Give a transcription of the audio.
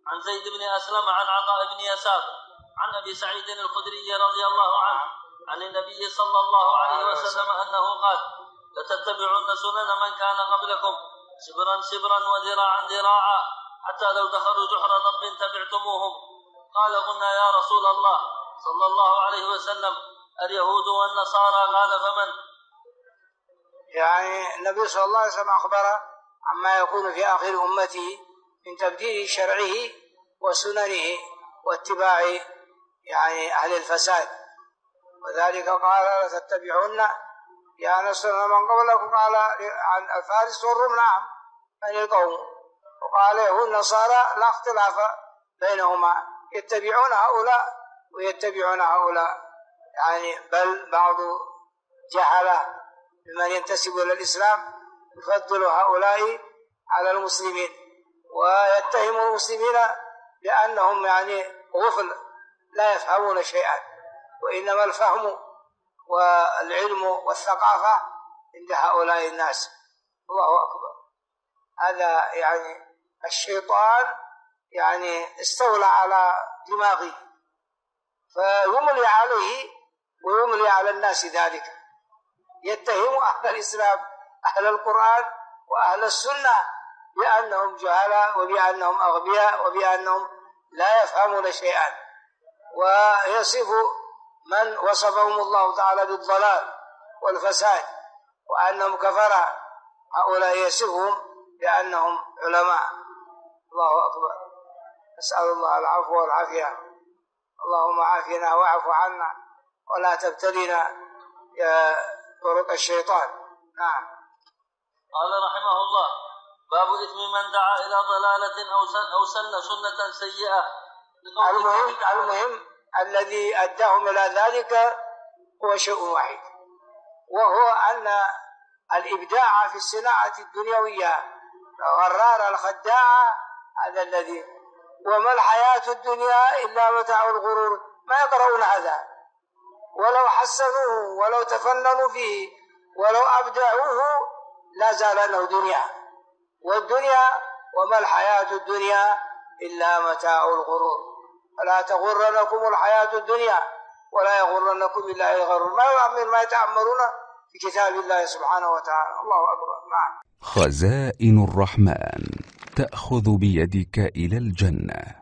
عن زيد بن أسلم عن عطاء بن يسار عن أبي سعيد الخدري رضي الله عنه عن النبي صلى الله عليه وسلم أنه قال: لتتبعن سنن من كان قبلكم شبرا شبرا وذراعا ذراعا حتى لو دخلوا جحر ضب تبعتموهم. قال: قلنا يا رسول الله صلى الله عليه وسلم اليهود والنصارى؟ قال: فمن؟ يعني النبي صلى الله عليه وسلم أخبر عما يكون في آخر أمته من تبديل شرعه وسننه واتباع يعني أهل الفساد، وذلك قال: لتتبعن يعني سنن من قبلكم. قال عن الفارس والروم نعم عن القوم، وقال له النصارى لا اختلاف بينهما، يتبعون هؤلاء ويتبعون هؤلاء، يعني بل بعض جهله بمن ينتسب إلى الإسلام يفضل هؤلاء على المسلمين ويتهم المسلمين بأنهم يعني غفل لا يفهمون شيئا، وإنما الفهم والعلم والثقافة عند هؤلاء الناس. الله أكبر. هذا يعني الشيطان يعني استولى على دماغه فيملي عليه ويملي على الناس ذلك، يتهم أهل الإسلام أهل القرآن وأهل السنة بأنهم جهلاء وبأنهم أغبياء وبأنهم لا يفهمون شيئا، ويصف من وصفهم الله تعالى بالضلال والفساد وأنهم كفرة، هؤلاء يصفهم بأنهم علماء. الله أكبر. نسأل الله العفو والعافية. اللهم عافنا واعف عنا ولا تبتلنا يا طرق الشيطان. نعم. قال رحمه الله: باب إثم من دعا إلى ضلالة أو سن سنة سيئة. المهم الذي أداهم إلى ذلك هو شيء واحد، وهو أن الإبداع في الصناعة الدنيوية غرار الخداعة هذا الذي، وما الحياة الدنيا إلا متاع الغرور، ما يقرؤون هذا ولو حسنوه ولو تفننوا فيه ولو أبدعوه لا زال أنه دنيا، والدنيا وما الحياة الدنيا إلا متاع الغرور، فلا تغرنكم الحياة الدنيا ولا يغرنكم بالله الغرور. ما يتأمرون في كتاب الله سبحانه وتعالى. الله أكبر. نعم. خزائن الرحمن تأخذ بيدك إلى الجنة.